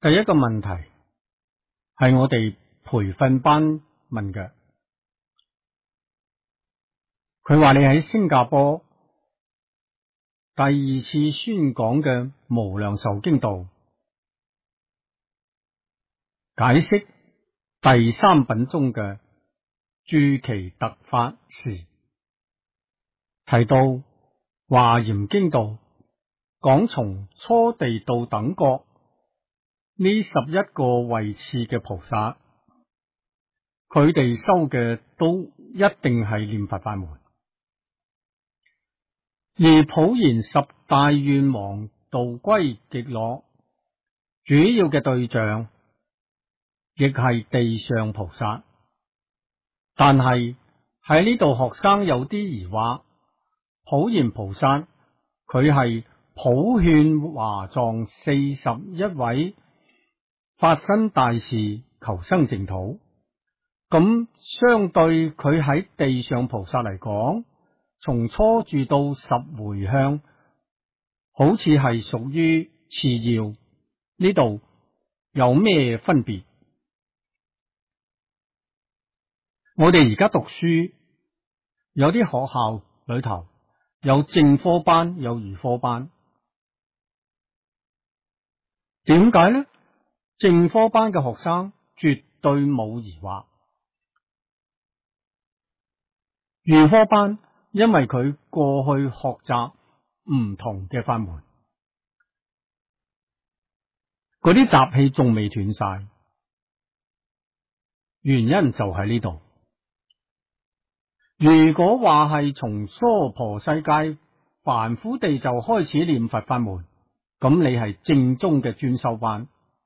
第一個問題係我哋培訓班問嘅，佢話你喺新加坡第二次宣講嘅無量壽經道解釋第三品中嘅住其特法時，提到華嚴經道講從初地到等覺呢11個位次嘅菩薩，佢哋修嘅都一定係念佛法門，而普賢十大願王度歸極樂主要嘅對象亦係地上菩薩。但係喺呢度學生有啲疑惑，普賢菩薩佢係普勸華藏41位發生大事求生淨土，咁相對佢喺地上菩薩嚟講，從初住到10回向，好似係屬於次要，呢度有咩分別？我哋而家讀書，有啲學校裏頭有正科班，有預科班。點解呢？正科班嘅學生絕對冇疑惑，預科班因為佢過去學習唔同嘅法門，嗰啲習氣仲未斷晒，原因就喺呢度。如果話係從娑婆世界凡夫地就開始念佛法門，咁你係正宗嘅專修班。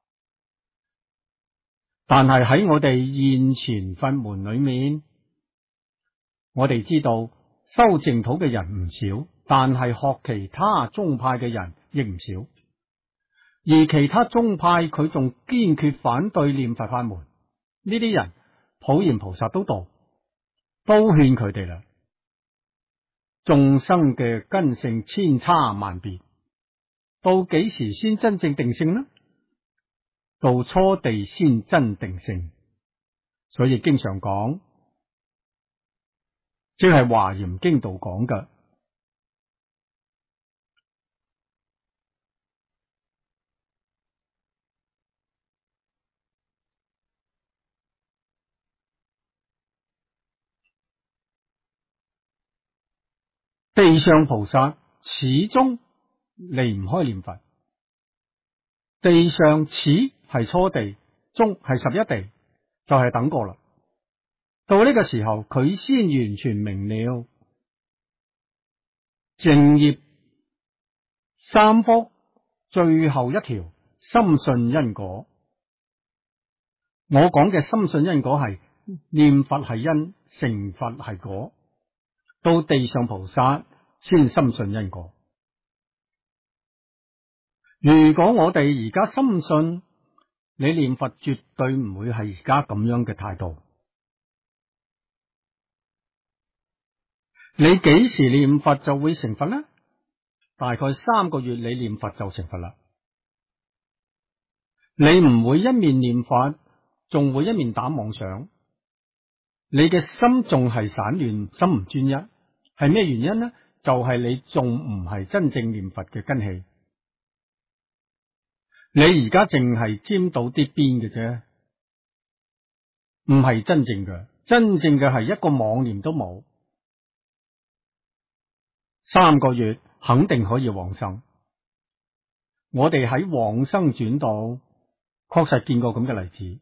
但係喺我哋現前法門裏面，我哋知道修淨土嘅人唔少，但係學其他宗派嘅人亦唔少，而其他宗派佢仲堅決反對念佛法門，呢啲人普賢菩薩都勸佢哋啦。眾生嘅根性千差萬別，到幾時先真正定性呢？到初地先真定性。所以經常講，即係華嚴經道講嘅地上菩薩始終離唔開念佛。地上始係初地，中係11地，就係等過啦。到呢個時候，佢先完全明了淨業三福最後一條深信因果。我講嘅深信因果係念佛係因，成佛係果。到地上菩薩先深信因果。如果我哋而家深信，你念佛絕對唔會係而家咁樣嘅態度。你幾時念佛就會成佛呢？大概3個月你念佛就成佛啦。你唔會一面念佛，仲會一面打妄想。你嘅心仲係散亂，心唔專一。係咩原因呢？就係你仲唔係真正念佛嘅根器。你而家淨係沾到啲邊嘅啫，唔係真正嘅。真正嘅係一個妄念都冇。3個月肯定可以往生。我哋喺往生轉道確實見過咁嘅例子。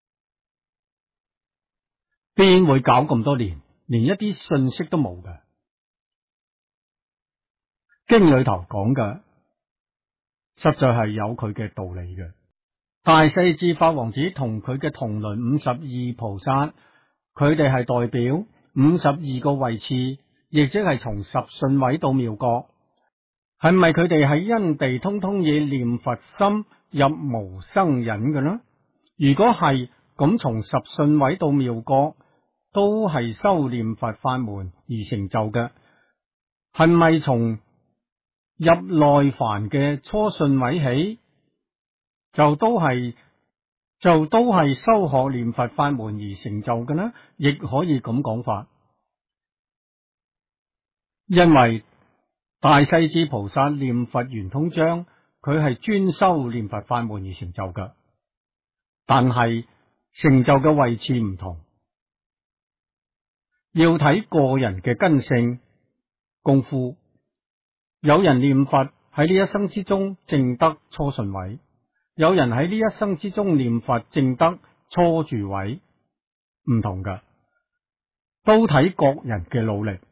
邊會搞咁多年，連一啲信息都冇嘅？經裏頭講嘅實在係有佢嘅道理嘅。大勢至法王子同佢嘅同倫52菩薩，佢哋係代表52個位次，亦即係從十信位到妙覺。係咪佢哋喺因地通通以念佛心入無生忍嘅呢？如果係咁，從十信位到妙覺都係修念佛法門而成就嘅，係咪從入內凡嘅初信位起就都係修學念佛法門而成就嘅呢？亦可以咁講法，因為大勢至菩薩念佛圓通章，佢係專修念佛法門而成就嘅，但係成就嘅位置唔同，要睇個人嘅根性功夫。有人念佛喺呢一生之中證得初順位，有人喺呢一生之中念佛證得初住位，唔同㗎，都睇各人嘅努力。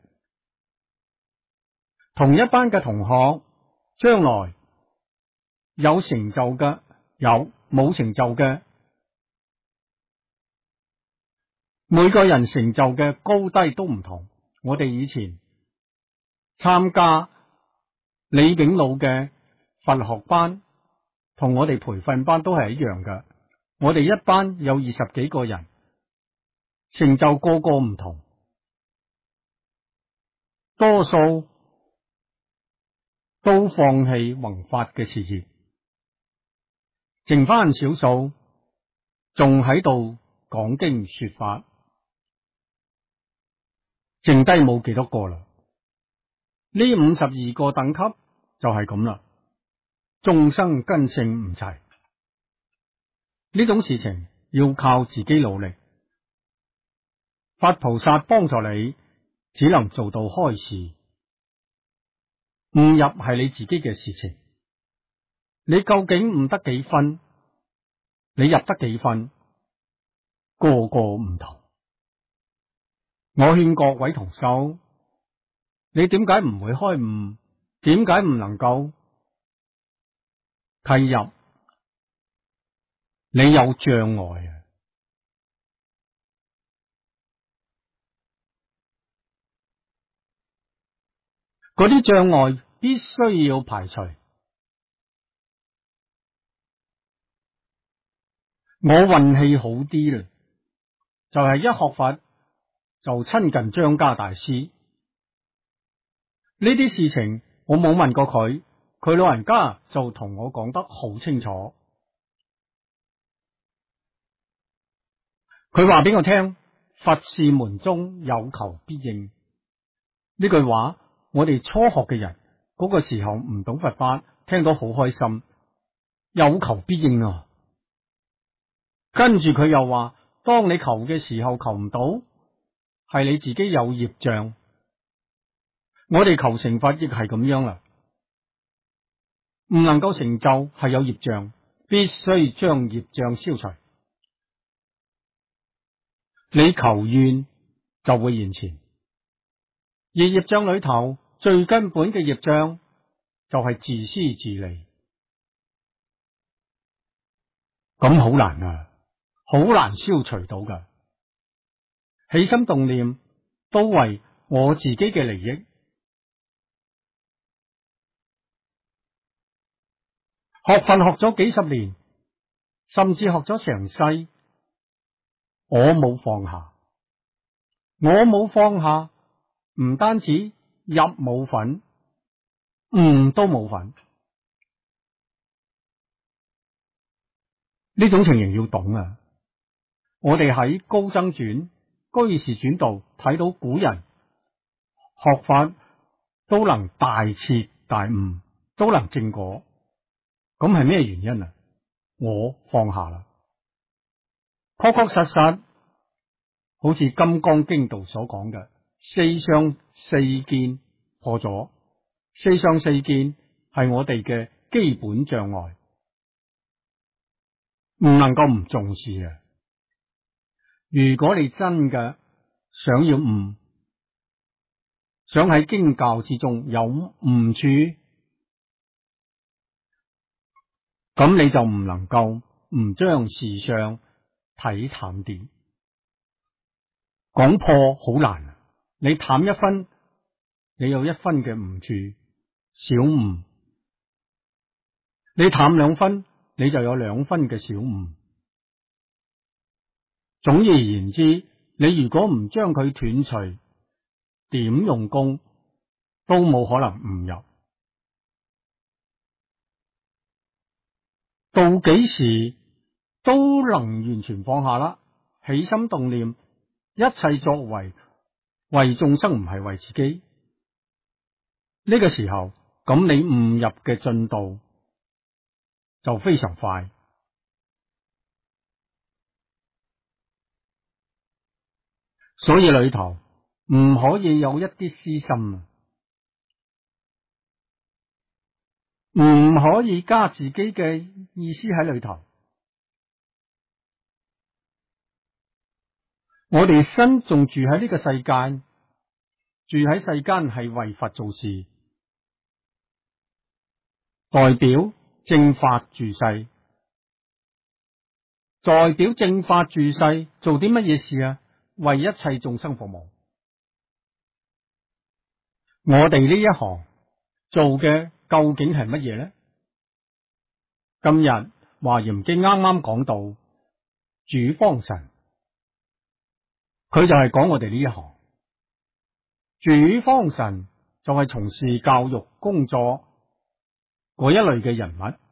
同一班嘅同學，將來有成就嘅有，冇成就嘅，每個人成就嘅高低都唔同。我哋以前參加李炳老嘅佛學班，同我哋培訓班都係一樣嘅。我哋一班有20幾個人，成就個個唔同，多數都放棄弘法嘅事業，剩翻少數仲喺度講經說法，剩低冇幾多個啦。呢52個等級就係咁啦，眾生根性唔齊，呢種事情要靠自己努力。佛菩薩幫助你，只能做到開示，誤入係你自己嘅事情。你究竟誤得幾分，你入得幾分，個個唔同。我勸各位同修，你點解唔會開悟？點解唔能夠契入？你有障礙啊！嗰啲障礙必須要排除。我運氣好啲啦，就係一學佛就親近張家大師。呢啲事情我冇問過佢，佢老人家就同我講得好清楚。佢話俾我聽，佛事門中有求必應。呢句話我哋初學嘅人嗰個時候唔懂佛法，聽到好開心，有求必應啊！跟住佢又話，當你求嘅時候求唔到，係你自己有業障。我哋求成佛亦係咁樣啦，唔能夠成就係有業障，必須將業障消除。你求願就會現前，而業障裏頭最根本嘅業障就係自私自利，咁好難啊，好難消除到噶。起心動念都為我自己嘅利益。學佛學咗幾十年，甚至學咗成世，我冇放下，我冇放下，唔單止入冇份，悟都冇份。呢種情形要懂啊！我哋喺《高僧傳》《居士傳》度睇到古人學法都能大徹大悟，都能正果，咁係咩原因啊？我放下啦，確確實實，好似《金剛經》度所講嘅，四相四見破咗。四相四見係我哋嘅基本障礙，唔能夠唔重視啊！如果你真嘅想要悟，想喺經教之中有悟處，咁你就唔能夠唔將事相睇淡啲。講破好難，你淡一分，你有一分嘅悟處，小悟；你淡2分，你就有2分嘅小悟。總而言之，你如果唔將佢斷除，點用功都冇可能悟入。 到幾時都能完全放下啦，起心動念，一切作為眾生，唔係為自己。呢個時候，咁你悟入嘅進度就非常快。所以裏頭唔可以有一啲私心，唔可以加自己嘅意思喺裏頭。我哋身仲住喺呢個世界，住喺世間係為佛做事，代表正法住世，代表正法住世做啲乜嘢事啊？為一切眾生服務。我哋呢一行做嘅究竟係乜嘢呢？今日華嚴經啱啱講到主方神，佢就係講我哋呢一行。主方神就係從事教育工作嗰一類嘅人物，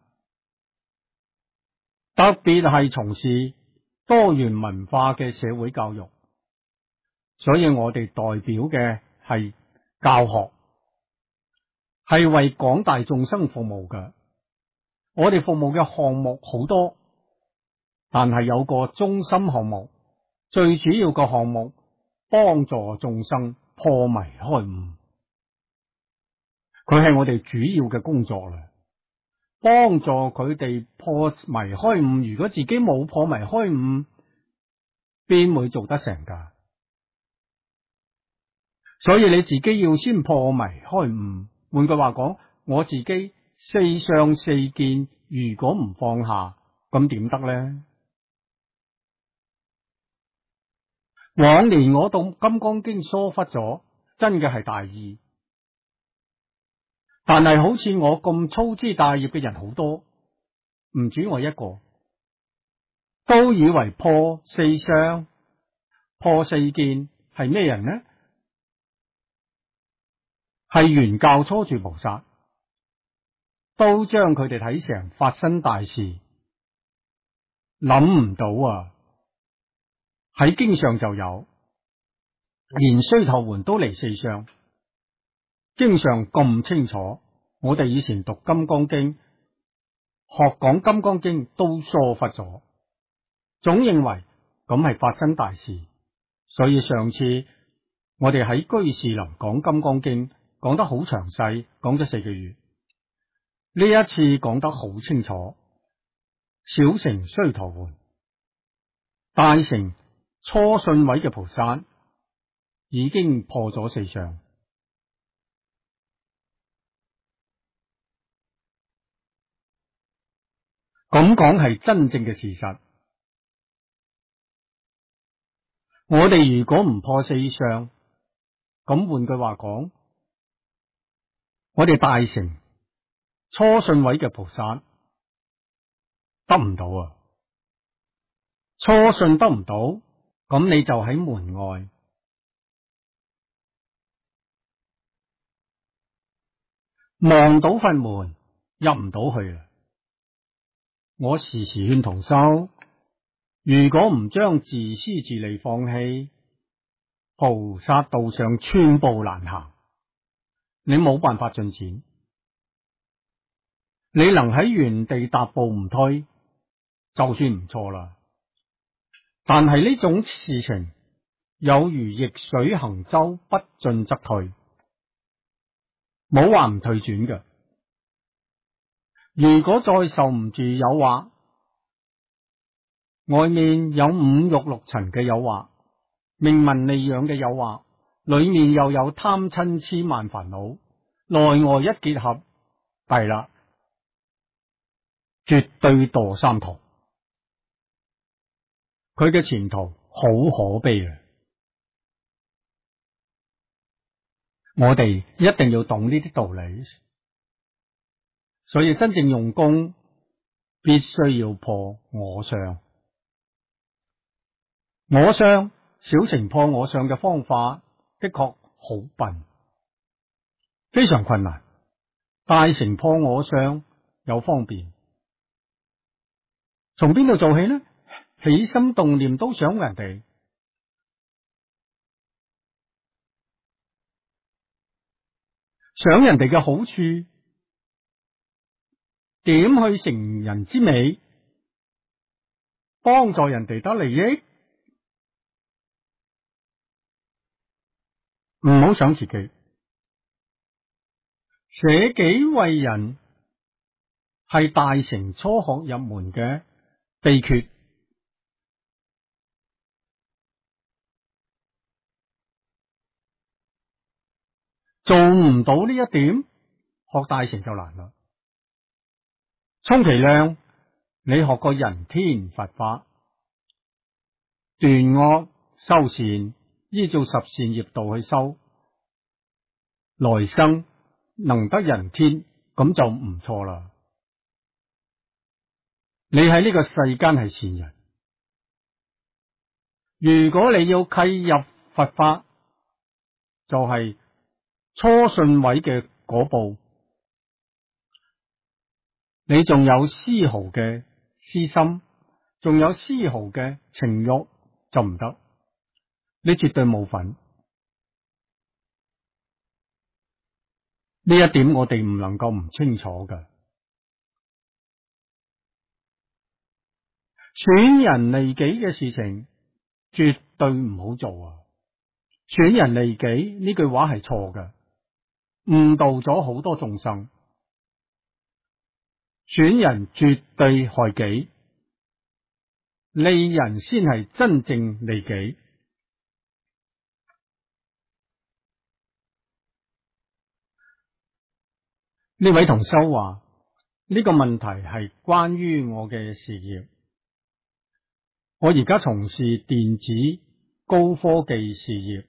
特別係從事多元文化嘅社會教育。所以我哋代表嘅係教學，係為廣大眾生服務嘅。我哋服務嘅項目好多，但係有個中心項目，最主要嘅項目幫助眾生破迷開悟，佢係我哋主要嘅工作啦。幫助佢哋破迷開悟，如果自己冇破迷開悟，邊會做得成㗎？所以你自己要先破迷開悟。換句話講，我自己四相四見如果唔放下，咁點得呢？往年我讀《金剛經》疏忽咗，真嘅係大意。但係好似我咁粗枝大葉嘅人好多，唔止我一個，都以為破四相、破四見係咩人呢？係原教初住菩薩，都將佢哋睇成發生大事，諗唔到啊！喺經上就有，連須陀洹都離四相，經上咁清楚。我哋以前讀《金剛經》，學講《金剛經》都疏忽咗，總認為咁係發生大事。所以上次我哋喺居士林講《金剛經》，講得好詳細，講咗4個月。呢一次講得好清楚，小乘須陀洹，大乘初信位嘅菩薩已經破咗四相。咁講係真正嘅事實。我哋如果唔破四相，咁換句話講，我哋大乘初信位嘅菩薩得唔到啊！初信得唔到，咁你就喺門外，望到佛門入唔到去啊！我時時勸同修，如果唔將自私自利放棄，菩薩道上寸步難行，你冇辦法進展。你能喺原地踏步唔推，就算唔錯啦。但係呢種事情有如逆水行舟，不進則退，冇話唔退轉嘅。如果再受唔住誘惑，外面有五欲六塵嘅誘惑，名聞利養嘅誘惑，裏面又有貪嗔癡慢煩惱，內外一結合，弊啦，絕對墮三途。佢嘅前途好可悲啊！我哋一定要懂呢啲道理，所以真正用功必須要破我相。我相，小乘破我相嘅方法的確好笨，非常困難。大乘破我相有方便， 從邊度做起呢？起心動念都想人哋，想人哋嘅好處，點去成人之美，幫助人哋得利益，唔好想自己，捨己為人係大乘初學入門嘅秘訣。做唔到呢一點，學大乘就難啦。充其量你學個人天佛法，斷惡修善，依照十善業道去修，來生能得人天，咁就唔錯啦。你喺呢個世間係善人，如果你要契入佛法，就係初信位嘅嗰步，你仲有絲毫嘅私心，仲有絲毫嘅情慾就唔得，你絕對冇份。呢一點我哋唔能夠唔清楚㗎。損人利己嘅事情絕對唔好做啊！損人利己呢句話係錯嘅，誤導咗好多眾生。損人絕對害己，利人先係真正利己。呢位同修話，呢個問題係關於我嘅事業。我而家從事電子高科技事業，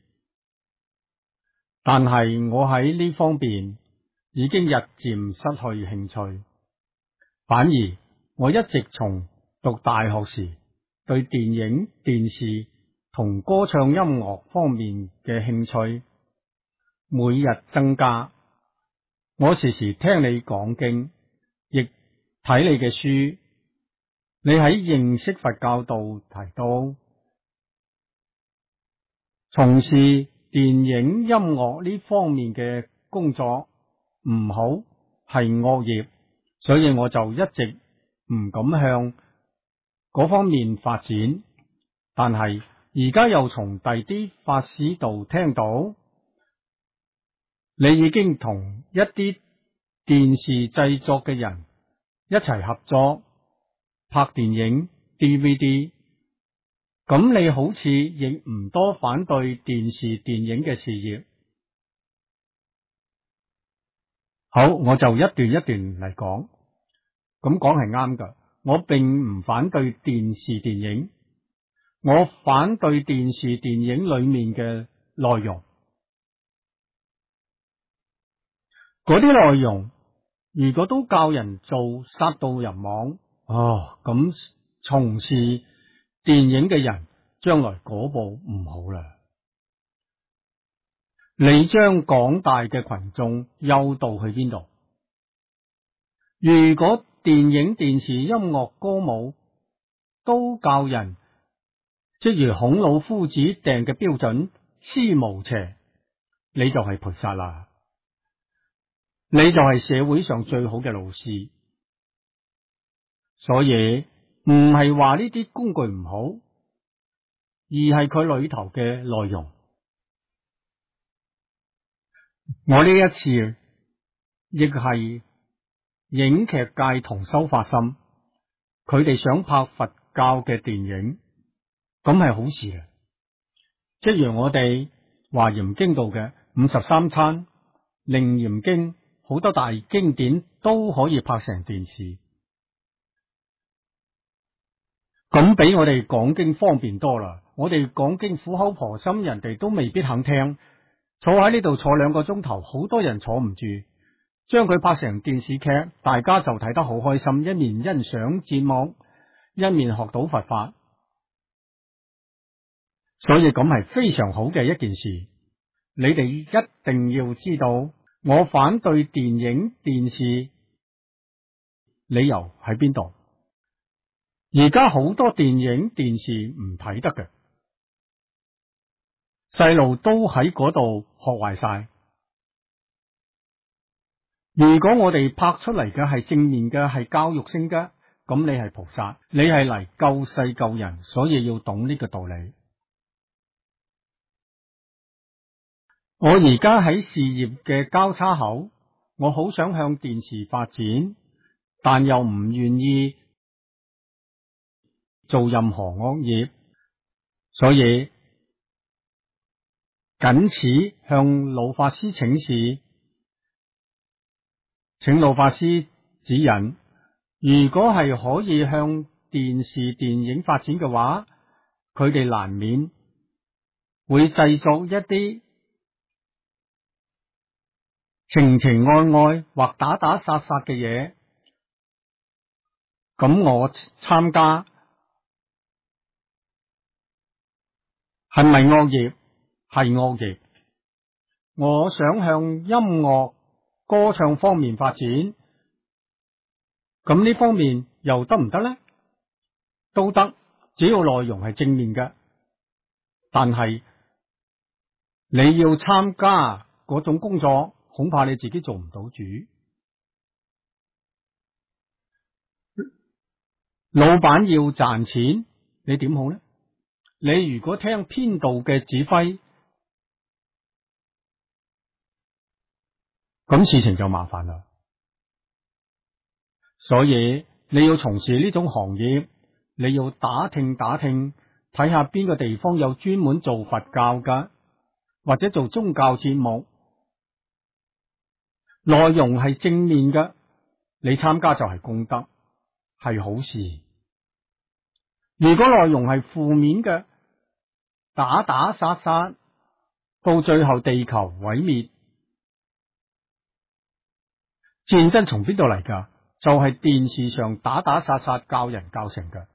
但係我喺呢方面已經日漸失去興趣，反而我一直從讀大學時對電影、電視同歌唱音樂方面嘅興趣每日增加。我時時聽你講經，亦睇你嘅書。你喺認識佛教度提到，從事電影音樂呢方面嘅工作唔好，係惡業，所以我就一直唔敢向嗰方面發展。但係而家又從第啲法師度聽到，你已經同一啲電視製作嘅人一齊合作拍電影 DVD， 咁你好似亦唔多反對電視電影嘅事業。好，我就一段一段嚟講，咁講係啱㗎。我並唔反對電視電影，我反對電視電影裏面嘅內容。嗰啲內容如果都教人做殺盜淫妄，咁從事電影嘅人將來嗰步唔好啦。你將廣大嘅群眾誘導去邊度？如果電影、電視、音樂、歌舞都教人，即如孔老夫子定嘅標準，痴無邪，你就係菩薩啦。你就係社會上最好嘅老師。所以唔係話呢啲工具唔好，而係佢裏頭嘅內容。我呢一次亦係影劇界同修發心，佢哋想拍佛教嘅電影，咁係好事啊！即如我哋華嚴經度嘅53參、楞嚴經，好多大經典都可以拍成電視，咁比我哋講經方便多啦。我哋講經苦口婆心，人哋都未必肯聽。坐喺呢度坐2個鐘頭，好多人坐唔住。將佢拍成電視劇，大家就睇得好開心，一面欣賞節目，一面學到佛法。所以咁係非常好嘅一件事。你哋一定要知道，我反對電影、電視，理由喺邊度？ 而家好多電影電視唔睇得嘅，細路都喺嗰度學壞晒。如果我哋拍出嚟嘅係正面嘅，係教育性嘅，咁你係菩薩，你係嚟救世救人，所以要懂呢個道理。我而家喺事業嘅交叉口，我好想向電視發展，但又唔願意做任何惡業，所以謹此向老法師請示，請老法師指引。如果係可以向電視電影發展嘅話，佢哋難免會製作一啲情情愛愛或打打殺殺嘅嘢，咁我參加係咪惡業？係惡業。我想向音樂歌唱方面發展，咁呢方面又得唔得呢？都得，只要內容係正面嘅。但係你要參加嗰種工作，恐怕你自己做唔到主。老闆要賺錢，你點好呢？你如果聽編導嘅指揮，咁事情就麻煩啦。所以你要從事呢種行業，你要打聽打聽，睇下邊個地方有專門做佛教噶，或者做宗教節目，內容係正面嘅，你參加就係功德，係好事。如果內容係負面嘅，打打殺殺，到最後地球毀滅，戰爭從邊度嚟噶？就係電視上打打殺殺教人教成嘅。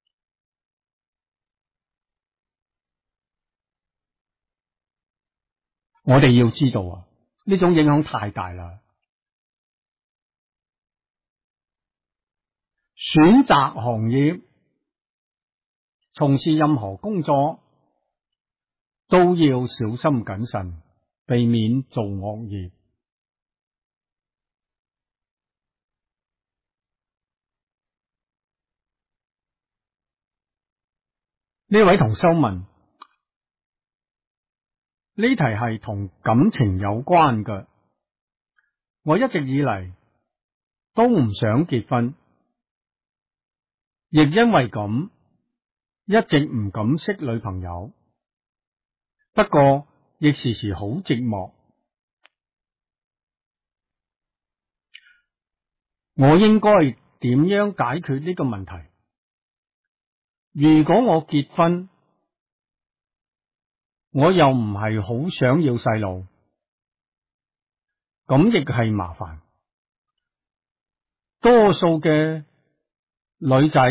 我哋要知道啊，呢種影響太大啦。選擇行業，從事任何工作都要小心謹慎，避免做惡業。呢位同修問，呢題係同感情有關嘅。我一直以嚟都唔想結婚，亦因為咁一直唔敢識女朋友。不過亦時時好寂寞。我應該點樣解決呢個問題？如果我結婚，我又唔係好想要細路，咁亦係麻煩。多數嘅女仔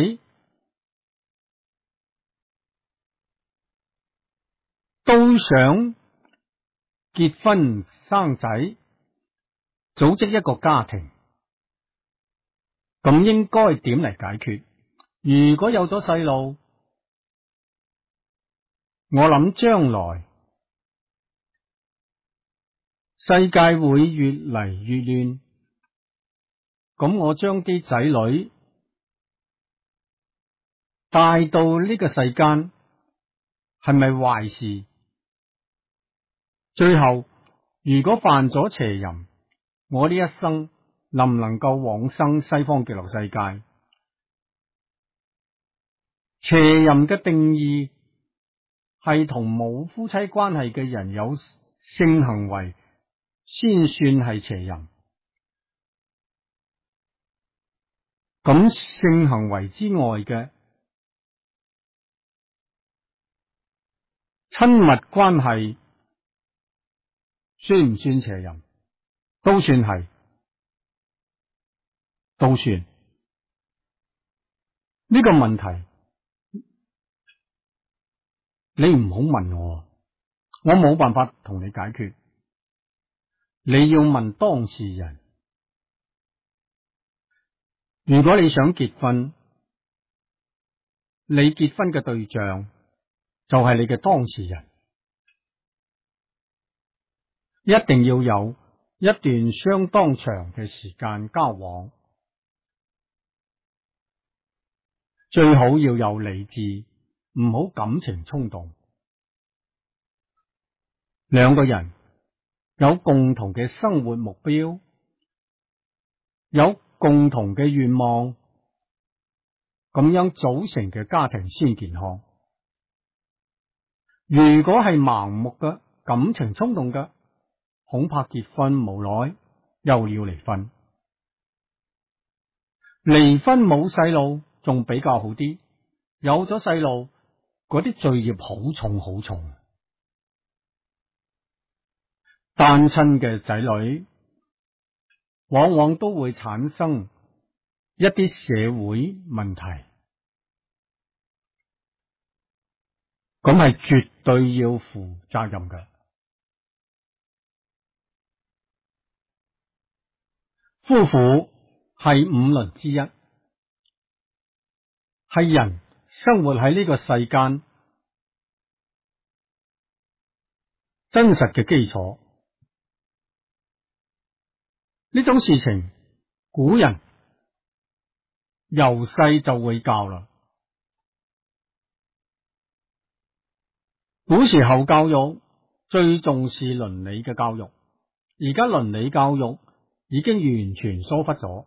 都想結婚生仔，組織一個家庭，咁應該點嚟解決？如果有咗細路，我諗將來世界會越嚟越亂，咁我將啲仔女帶到呢個世間，係咪壞事？最後如果犯咗邪淫，我呢一生能唔能夠往生西方極樂世界？邪淫嘅定義係同冇夫妻關係嘅人有性行為先算係邪淫。咁性行為之外嘅親密關係算唔算邪淫？都算係，都算。呢個問題你唔好問我冇辦法同你解決。你要問當事人。如果你想結婚， 你結婚嘅對象就係你嘅當事人，一定要有一段相當長嘅時間交往，最好要有理智，唔好感情衝動。兩個人有共同嘅生活目標，有共同嘅願望，咁樣組成嘅家庭先健康。如果係盲目嘅感情衝動嘅，恐怕結婚無耐又要離婚。離婚冇細路仲比較好啲，有咗細路，嗰啲罪孽好重好重。單親嘅仔女往往都會產生一啲社會問題，咁係絕對要負責任嘅。夫婦係五倫之一，係人生活喺呢個世間真實嘅基礎。呢種事情古人由細就會教啦。古時候教育最重視倫理嘅教育，而家倫理教育已經完全疏忽咗。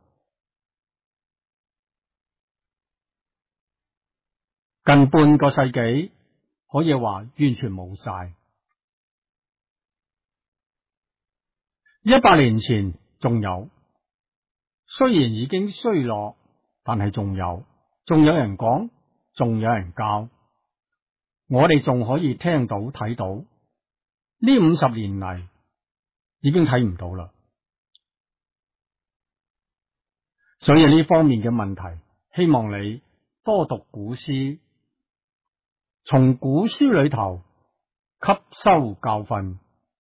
近半個世紀可以話完全冇晒。100年前仲有，雖然已經衰落，但係仲有人講，仲有人教，我哋仲可以聽到睇到。呢50年嚟已經睇唔到啦。所以呢方面嘅問題，希望你多讀古書，從古書裏頭吸收教訓。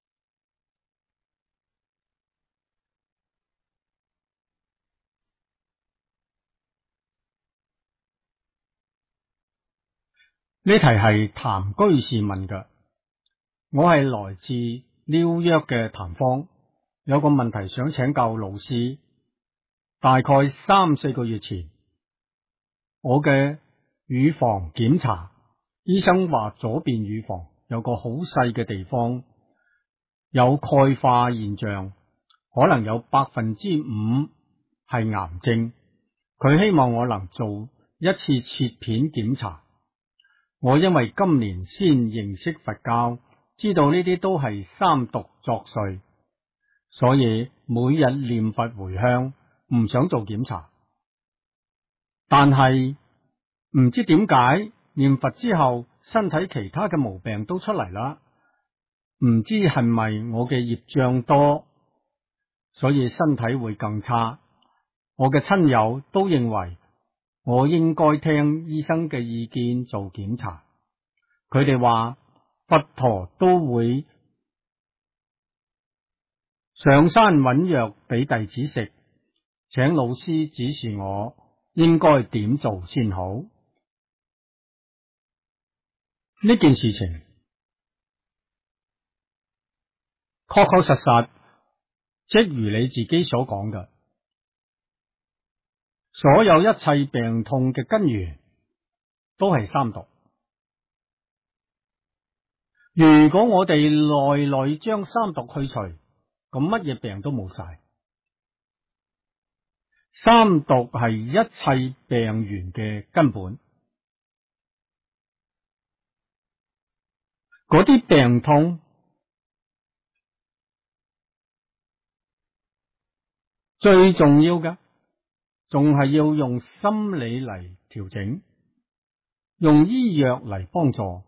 呢題係譚居士問嘅，我係來自紐約嘅譚芳，有個問題想請教老師。大概3-4個月前，我嘅乳房檢查，醫生話左邊乳房有個好細嘅地方有鈣化現象，可能有5%係癌症。佢希望我能做一次切片檢查。我因為今年先認識佛教，知道呢啲都係三毒作祟，所以每日念佛回向，唔想做檢查。但係唔知點解念佛之後，身體其他嘅毛病都出嚟啦。唔知係咪我嘅業障多，所以身體會更差。我嘅親友都認為我應該聽醫生嘅意見做檢查。佢哋話佛陀都會上山揾藥俾弟子食，請老師指示我應該點做先好。呢件事情確確實實，即如你自己所講嘅，所有一切病痛嘅根源都係三毒。如果我哋內裏將三毒去除，咁乜嘢病都冇晒。三毒係一切病源嘅根本。嗰啲病痛最重要嘅，仲係要用心理嚟調整，用醫藥嚟幫助。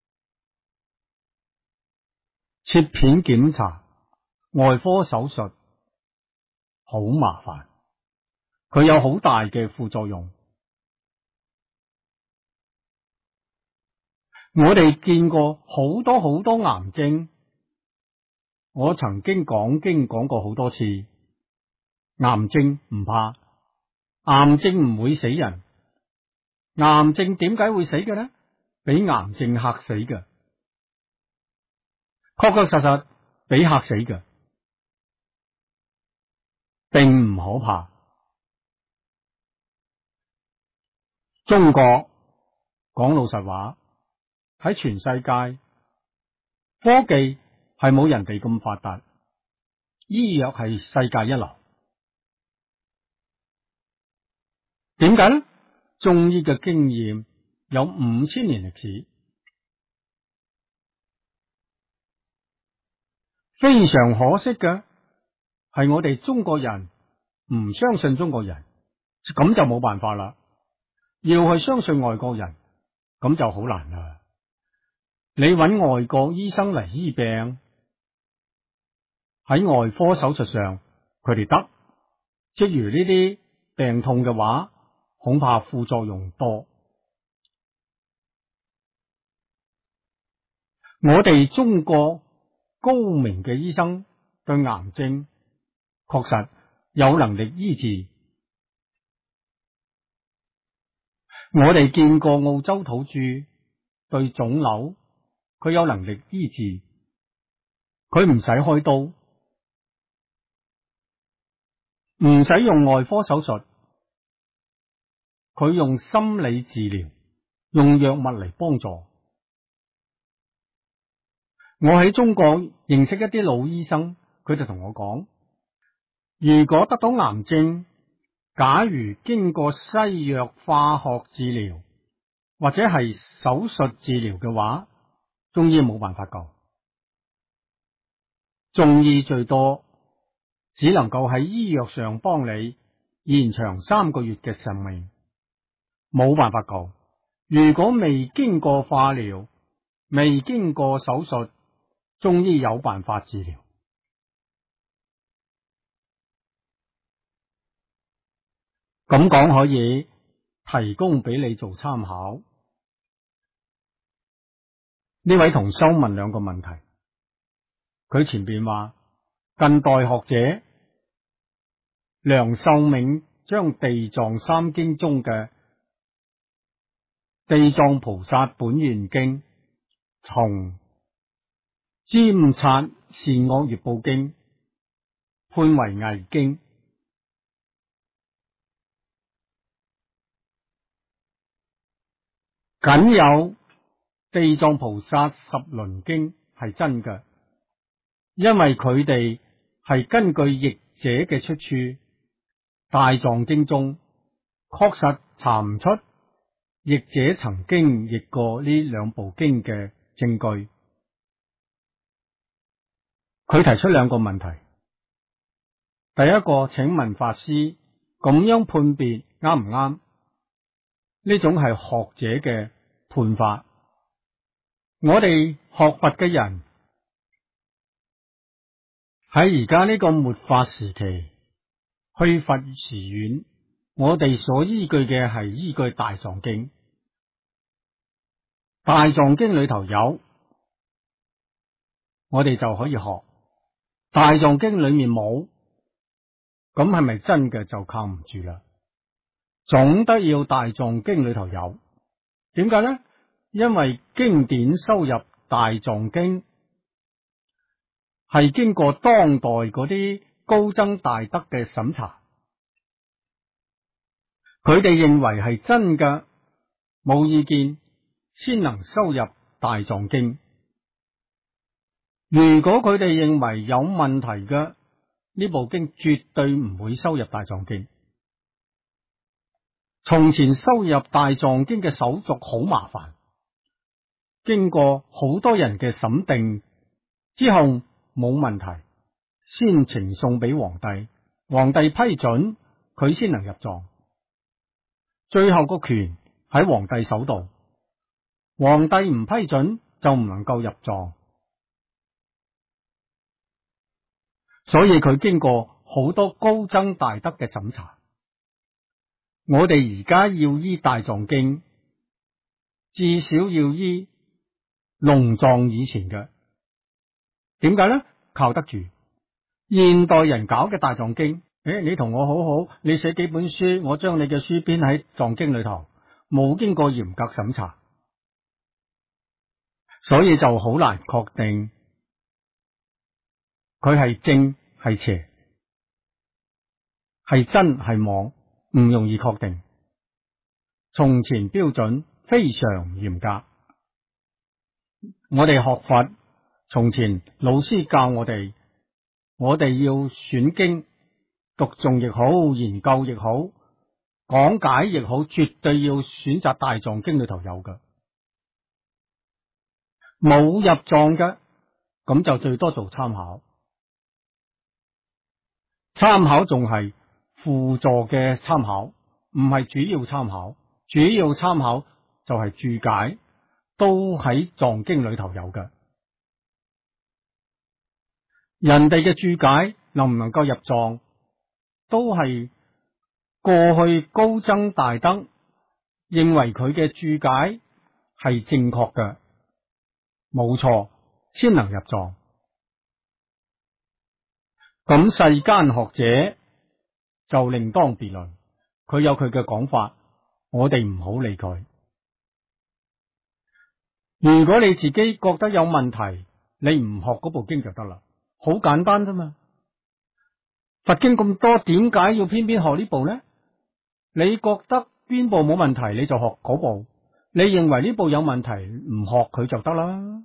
切片檢查、外科手術好麻煩，佢有好大嘅副作用。我哋見過好多好多癌症，我曾經講過好多次，癌症唔怕，癌症唔會死人， 癌症點解會死嘅呢？俾癌症嚇死嘅，確確實實俾嚇死嘅，並唔可怕。中國講老實話，喺全世界科技係冇人哋咁發達，醫藥係世界一流。點解呢？中醫嘅經驗有5000年歷史，非常可惜嘅係我哋中國人唔相信中國人，咁就冇辦法啦。要去相信外國人，咁就好難啦。你揾外國醫生嚟醫病，喺外科手術上佢哋得，即如呢啲病痛嘅話，恐怕副作用多。我哋中國高明嘅醫生對癌症確實有能力醫治。我哋見過澳洲土著對腫瘤，佢有能力醫治，佢唔使開刀，唔使用外科手術，佢用心理治療，用藥物嚟幫助。我喺中國認識一啲老醫生，佢就同我講，如果得到癌症，假如經過西藥化學治療或者係手術治療嘅話，中醫冇辦法救。中醫最多只能夠喺醫藥上幫你延長3個月嘅壽命，冇辦法救。如果未經過化療，未經過手術，中醫有辦法治療。咁講可以提供俾你做參考。呢位同修問2個問題，佢前邊話近代學者梁漱溟將地藏三經中嘅地藏菩薩本願經同瞻察善惡業報經判為偽經。僅有地藏菩薩十輪經係真嘅，因為佢哋係根據譯者嘅出處，大藏經中確實查唔出譯者曾經譯過呢2部經嘅證據。佢提出2個問題，第一個，請問法師，咁樣判別啱唔啱？呢種係學者嘅判法。我哋學佛嘅人喺而家呢個末法時期，去佛寺院，我哋所依據嘅係依據大藏經。大藏經裏頭有，我哋就可以學。大藏經裏面冇，咁係咪真嘅就靠唔住啦？總得要大藏經裏頭有。點解呢？因為經典收入大藏經係經過當代嗰啲高僧大德嘅審查，佢哋認為係真嘅，冇意見，先能收入大藏經。如果佢哋認為有問題嘅，呢部經絕對唔會收入大藏經。從前收入大藏經嘅手續好麻煩，經過好多人嘅審定之後冇問題，先呈送俾皇帝，皇帝批准佢先能入藏。最後個權喺皇帝手度，皇帝唔批准就唔能夠入藏。所以佢經過好多高僧大德嘅審查。我哋而家要醫大藏經，至少要醫龍藏以前嘅。點解呢？靠得住。現代人搞嘅大藏經，你同我好好，你寫幾本書，我將你嘅書編喺藏經裏頭， 冇經過嚴格審查，所以就好難確定佢係正係邪，係真係妄，唔容易確定。從前標準非常嚴格，我哋學佛，從前老師教我哋要選經，讀誦亦好，研究亦好，講解亦好，絕對要選擇大藏經裏頭有嘅，冇入藏嘅，咁就最多做參考，參考仲係輔助嘅參考，唔係主要參考。主要參考就係注解，都喺藏經裏頭有嘅。人哋嘅注解能唔能夠入藏，都係過去高僧大德認為佢嘅注解係正確嘅，冇錯，先能入藏。咁世間學者就另當別論，佢有佢嘅講法，我哋唔好理佢。如果你自己覺得有問題，你唔學嗰部經就得啦，好簡單啫嘛。佛經咁多，點解要偏偏學呢部呢？你覺得邊部冇問題，你就學嗰部；你認為呢部有問題，唔學佢就得啦。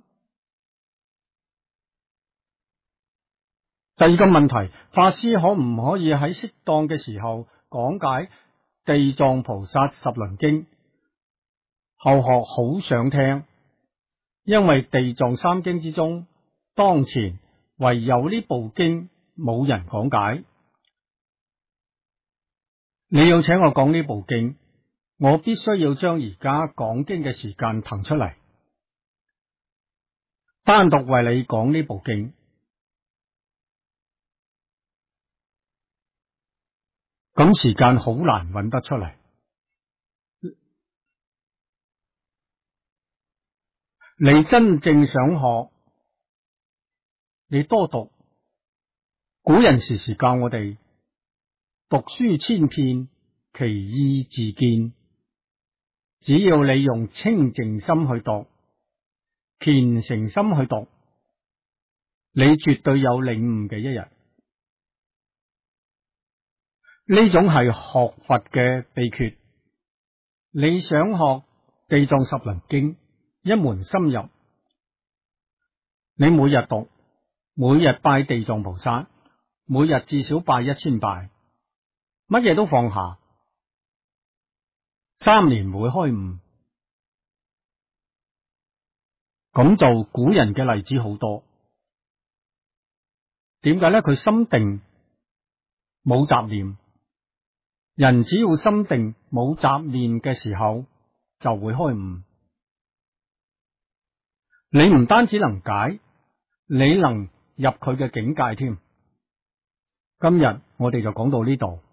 第二個問題，法師可唔可以喺適當嘅時候講解地藏菩薩十輪經？後學好想聽，因為地藏三經之中，當前唯有呢部經冇人講解。你要請我講呢部經，我必須要將而家講經嘅時間騰出嚟，單獨為你講呢部經。咁時間好難揾得出嚟。你真正想學，你多讀。古人時時教我哋讀書千遍，其義自見。只要你用清淨心去讀，虔誠心去讀，你絕對有領悟嘅一日。呢種係學佛嘅秘訣。你想學地藏十輪經，一門深入，你每日讀，每日拜地藏菩薩，每日至少拜1000拜，乜嘢都放下，3年會開悟。咁就古人嘅例子好多。點解呢？佢心定，冇雜念。人只要心定冇雜念嘅時候，就會開悟。你唔單止能解，你能入佢嘅境界添。今日我哋就講到呢度。